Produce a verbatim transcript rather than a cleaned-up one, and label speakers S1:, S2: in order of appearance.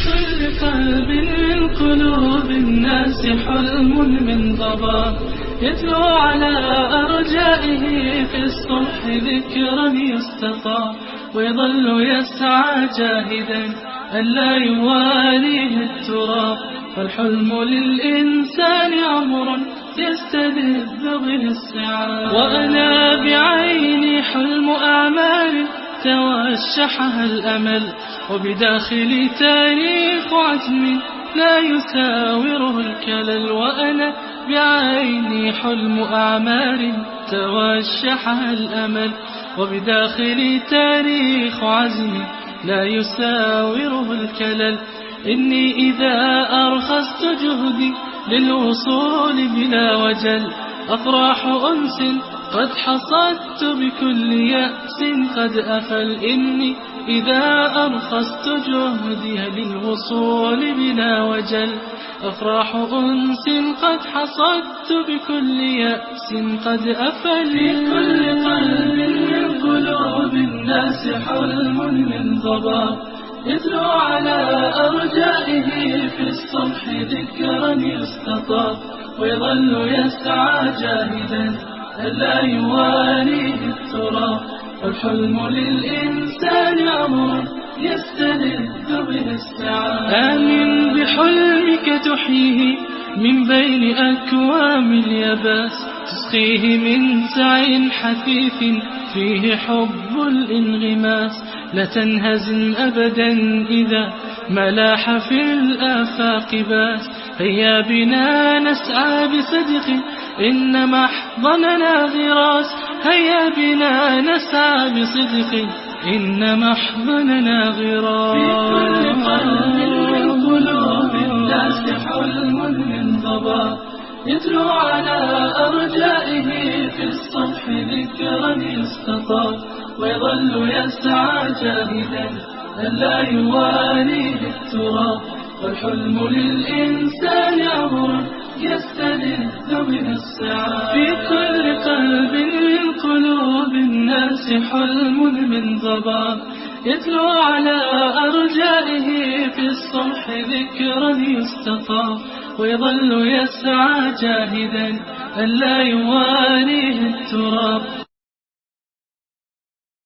S1: كل قلب من قلوب الناس حلم من ضباب يتلو على أرجائه في الصبح ذكرا يستطاب ويظل يسعى جاهدا ألا يواليه التراب فالحلم للإنسان عمر يستلذ به السعاد وأنا بعيني حلم أعمال توشحها الأمل وبداخلي تاريخ عزم لا يساوره الكلل وأنا بعيني حلم أعمال توشحها الأمل وبداخلي تاريخ عزم لا يساوره الكلل إني إذا أرخصت جهدي للوصول بلا وجل أفراح أنس قد حصدت بكل يأس قد أفل إني إذا أرخصت جهدي للوصول بلا وجل أفراح أنس قد حصدت بكل يأس قد أفل في كل قلب من قلوب الناس حلم من ضباب يتلو على أرجائه في الصبح ذكرا يستطاب ويظل يسعى جاهدا ألا يواليه التراب والحلم للإنسان أمر يستلذ به السعادة آمن بحلمك تحييه من بين أكوام اليباس تسقيه من سعي حثيث فيه حب الانغماس لا تنهزم أبدا إذا ملاح في الآفاق باس هيا بنا نسعى بصدق إن محضننا غراس هيا بنا نسعى بصدق إن محضننا غراس في كل قلب من قلوب الناس حلم من ضباب يتلو على أرجائه في الصبح ذكرا يستطاب ويظل يسعى جاهدا ألا يواليه التراب والحلم للإنسان أمر يستلذ به السعادة في كل قلب من قلوب الناس حلم من ضباب يتلو على أرجائه في الصبح ذكرا يستطاب ويظل يسعى جاهدا ألا يواليه التراب